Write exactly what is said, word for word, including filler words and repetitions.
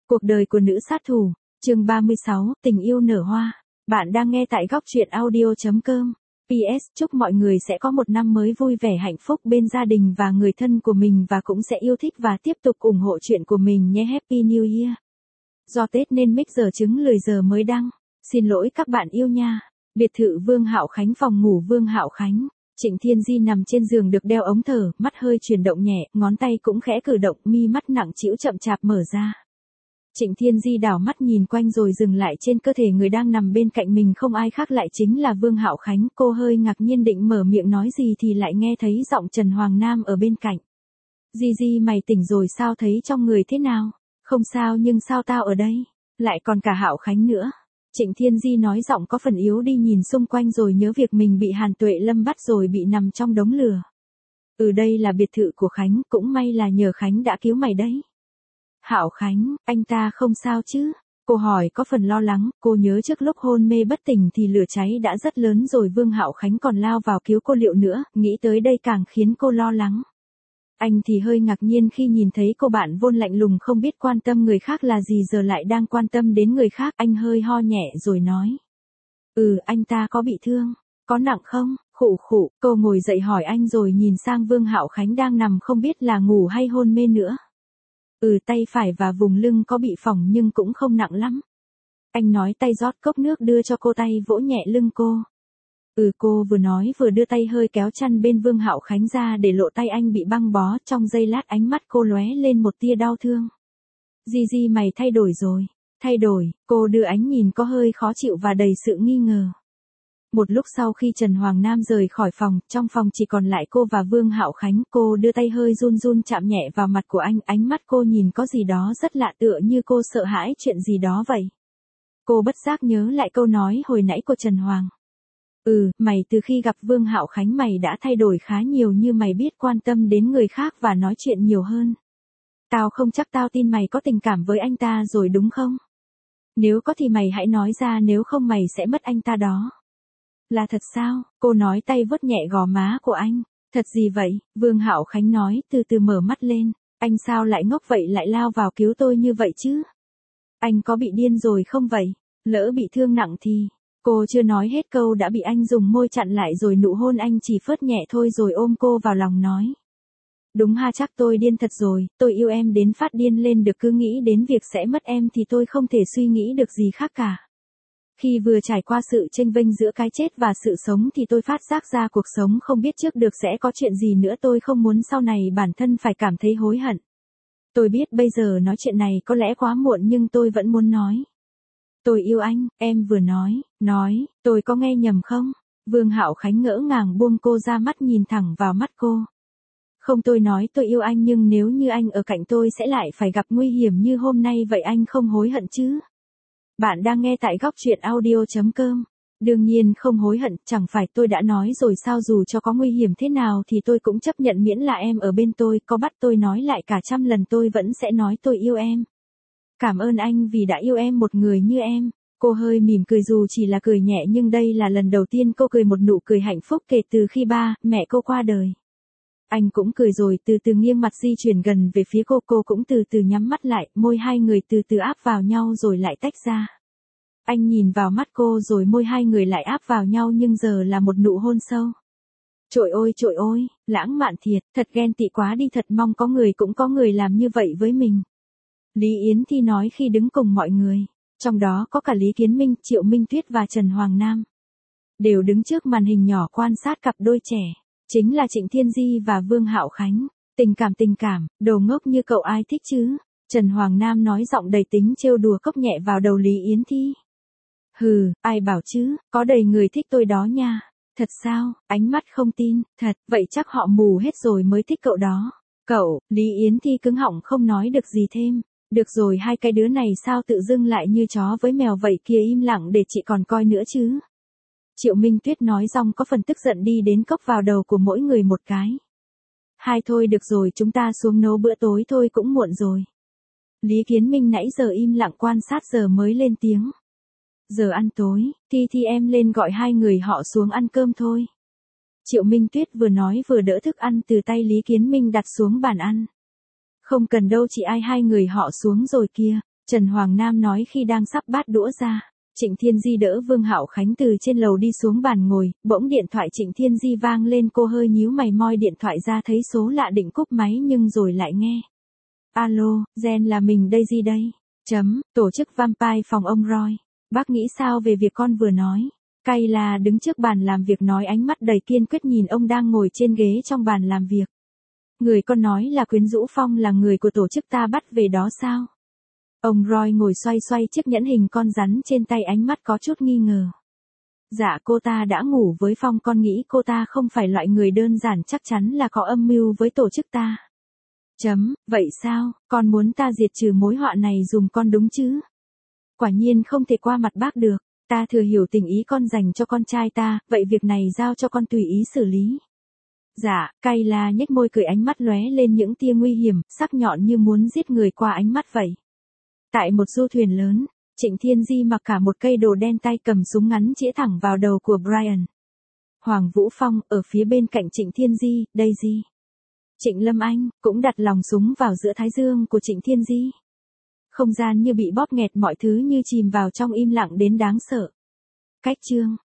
Cuộc đời của nữ sát thủ, chương ba mươi sáu, tình yêu nở hoa. Bạn đang nghe tại góc truyện audio chấm com. pê ét chúc mọi người sẽ có một năm mới vui vẻ hạnh phúc bên gia đình và người thân của mình và cũng sẽ yêu thích và tiếp tục ủng hộ chuyện của mình nhé. Happy New Year. Do Tết nên mic giờ trứng lười giờ mới đăng. Xin lỗi các bạn yêu nha. Biệt thự Vương Hạo Khánh. Phòng ngủ Vương Hạo Khánh. Trịnh Thiên Di nằm trên giường được đeo ống thở, mắt hơi chuyển động nhẹ, ngón tay cũng khẽ cử động, mi mắt nặng trĩu chậm chạp mở ra. Trịnh Thiên Di đảo mắt nhìn quanh rồi dừng lại trên cơ thể người đang nằm bên cạnh mình, không ai khác lại chính là Vương Hạo Khánh. Cô hơi ngạc nhiên định mở miệng nói gì thì lại nghe thấy giọng Trần Hoàng Nam ở bên cạnh. Di Di mày tỉnh rồi sao, thấy trong người thế nào? Không sao, nhưng sao tao ở đây? Lại còn cả Hạo Khánh nữa. Trịnh Thiên Di nói giọng có phần yếu đi, nhìn xung quanh rồi nhớ việc mình bị Hàn Tuệ Lâm bắt rồi bị nằm trong đống lửa. Ừ, đây là biệt thự của Khánh, cũng may là nhờ Khánh đã cứu mày đấy. Hạo Khánh, anh ta không sao chứ? Cô hỏi có phần lo lắng, cô nhớ trước lúc hôn mê bất tỉnh thì lửa cháy đã rất lớn rồi, Vương Hạo Khánh còn lao vào cứu cô liệu nữa, nghĩ tới đây càng khiến cô lo lắng. Anh thì hơi ngạc nhiên khi nhìn thấy cô bạn vốn lạnh lùng không biết quan tâm người khác là gì giờ lại đang quan tâm đến người khác. Anh hơi ho nhẹ rồi nói. Ừ, anh ta có bị thương, có nặng không? Khụ khụ, cô ngồi dậy hỏi anh rồi nhìn sang Vương Hạo Khánh đang nằm không biết là ngủ hay hôn mê nữa. Ừ, tay phải và vùng lưng có bị phỏng nhưng cũng không nặng lắm. Anh nói tay rót cốc nước đưa cho cô, tay vỗ nhẹ lưng cô. Ừ, cô vừa nói vừa đưa tay hơi kéo chăn bên Vương Hạo Khánh ra để lộ tay anh bị băng bó. Trong giây lát ánh mắt cô lóe lên một tia đau thương. Di Di mày thay đổi rồi. Thay đổi, cô đưa ánh nhìn có hơi khó chịu và đầy sự nghi ngờ. Một lúc sau khi Trần Hoàng Nam rời khỏi phòng, trong phòng chỉ còn lại cô và Vương Hạo Khánh. Cô đưa tay hơi run run chạm nhẹ vào mặt của anh, ánh mắt cô nhìn có gì đó rất lạ, tựa như cô sợ hãi chuyện gì đó vậy. Cô bất giác nhớ lại câu nói hồi nãy của Trần Hoàng. Ừ, mày từ khi gặp Vương Hạo Khánh mày đã thay đổi khá nhiều, như mày biết quan tâm đến người khác và nói chuyện nhiều hơn. Tao không chắc tao tin mày có tình cảm với anh ta rồi đúng không? Nếu có thì mày hãy nói ra, nếu không mày sẽ mất anh ta đó. Là thật sao? Cô nói tay vuốt nhẹ gò má của anh. Thật gì vậy? Vương Hạo Khánh nói, từ từ mở mắt lên. Anh sao lại ngốc vậy, lại lao vào cứu tôi như vậy chứ? Anh có bị điên rồi không vậy? Lỡ bị thương nặng thì... Cô chưa nói hết câu đã bị anh dùng môi chặn lại rồi nụ hôn anh chỉ phớt nhẹ thôi rồi ôm cô vào lòng nói. Đúng ha, chắc tôi điên thật rồi, tôi yêu em đến phát điên lên được, cứ nghĩ đến việc sẽ mất em thì tôi không thể suy nghĩ được gì khác cả. Khi vừa trải qua sự chênh vênh giữa cái chết và sự sống thì tôi phát giác ra cuộc sống không biết trước được sẽ có chuyện gì nữa, tôi không muốn sau này bản thân phải cảm thấy hối hận. Tôi biết bây giờ nói chuyện này có lẽ quá muộn nhưng tôi vẫn muốn nói. Tôi yêu anh, em vừa nói, nói, tôi có nghe nhầm không? Vương Hạo Khánh ngỡ ngàng buông cô ra, mắt nhìn thẳng vào mắt cô. Không, tôi nói tôi yêu anh nhưng nếu như anh ở cạnh tôi sẽ lại phải gặp nguy hiểm như hôm nay vậy, anh không hối hận chứ? Bạn đang nghe tại góc truyện audio chấm com. Đương nhiên không hối hận, chẳng phải tôi đã nói rồi sao, dù cho có nguy hiểm thế nào thì tôi cũng chấp nhận miễn là em ở bên tôi, có bắt tôi nói lại cả trăm lần tôi vẫn sẽ nói tôi yêu em. Cảm ơn anh vì đã yêu em, một người như em. Cô hơi mỉm cười, dù chỉ là cười nhẹ nhưng đây là lần đầu tiên cô cười một nụ cười hạnh phúc kể từ khi ba, mẹ cô qua đời. Anh cũng cười rồi từ từ nghiêng mặt di chuyển gần về phía cô, cô cũng từ từ nhắm mắt lại, môi hai người từ từ áp vào nhau rồi lại tách ra. Anh nhìn vào mắt cô rồi môi hai người lại áp vào nhau nhưng giờ là một nụ hôn sâu. Trội ôi trội ôi, lãng mạn thiệt, thật ghen tị quá đi, thật mong có người cũng có người làm như vậy với mình. Lý Yến Thi nói khi đứng cùng mọi người, trong đó có cả Lý Kiến Minh, Triệu Minh Tuyết và Trần Hoàng Nam. Đều đứng trước màn hình nhỏ quan sát cặp đôi trẻ, chính là Trịnh Thiên Di và Vương Hạo Khánh. Tình cảm tình cảm, đồ ngốc như cậu ai thích chứ? Trần Hoàng Nam nói giọng đầy tính trêu đùa, cốc nhẹ vào đầu Lý Yến Thi. Hừ, ai bảo chứ, có đầy người thích tôi đó nha. Thật sao? Ánh mắt không tin, thật, vậy chắc họ mù hết rồi mới thích cậu đó. Cậu, Lý Yến Thi cứng họng không nói được gì thêm. Được rồi, hai cái đứa này sao tự dưng lại như chó với mèo vậy kia, im lặng để chị còn coi nữa chứ. Triệu Minh Tuyết nói xong có phần tức giận đi đến cốc vào đầu của mỗi người một cái. Hai thôi được rồi, chúng ta xuống nấu bữa tối thôi, cũng muộn rồi. Lý Kiến Minh nãy giờ im lặng quan sát giờ mới lên tiếng. Giờ ăn tối, Thi Thi em lên gọi hai người họ xuống ăn cơm thôi. Triệu Minh Tuyết vừa nói vừa đỡ thức ăn từ tay Lý Kiến Minh đặt xuống bàn ăn. Không cần đâu chị ai, hai người họ xuống rồi kia. Trần Hoàng Nam nói khi đang sắp bát đũa ra. Trịnh Thiên Di đỡ Vương Hạo Khánh từ trên lầu đi xuống bàn ngồi, bỗng điện thoại Trịnh Thiên Di vang lên, cô hơi nhíu mày moi điện thoại ra thấy số lạ định cúp máy nhưng rồi lại nghe. Alo, Gen là mình Daisy đây. Chấm, tổ chức Vampire phòng ông Roy. Bác nghĩ sao về việc con vừa nói? Kayla đứng trước bàn làm việc nói, ánh mắt đầy kiên quyết nhìn ông đang ngồi trên ghế trong bàn làm việc. Người con nói là quyến rũ Phong là người của tổ chức ta bắt về đó sao? Ông Roy ngồi xoay xoay chiếc nhẫn hình con rắn trên tay, ánh mắt có chút nghi ngờ. Dạ cô ta đã ngủ với Phong, con nghĩ cô ta không phải loại người đơn giản, chắc chắn là có âm mưu với tổ chức ta. Chấm, vậy sao, con muốn ta diệt trừ mối họa này dùm con đúng chứ? Quả nhiên không thể qua mặt bác được, ta thừa hiểu tình ý con dành cho con trai ta, vậy việc này giao cho con tùy ý xử lý. Dạ, Kayla nhếch môi cười, ánh mắt lóe lên những tia nguy hiểm, sắc nhọn như muốn giết người qua ánh mắt vậy. Tại một du thuyền lớn, Trịnh Thiên Di mặc cả một cây đồ đen, tay cầm súng ngắn chĩa thẳng vào đầu của Brian. Hoàng Vũ Phong ở phía bên cạnh Trịnh Thiên Di, Daisy. Trịnh Lâm Anh cũng đặt lòng súng vào giữa thái dương của Trịnh Thiên Di. Không gian như bị bóp nghẹt, mọi thứ như chìm vào trong im lặng đến đáng sợ. Cách chương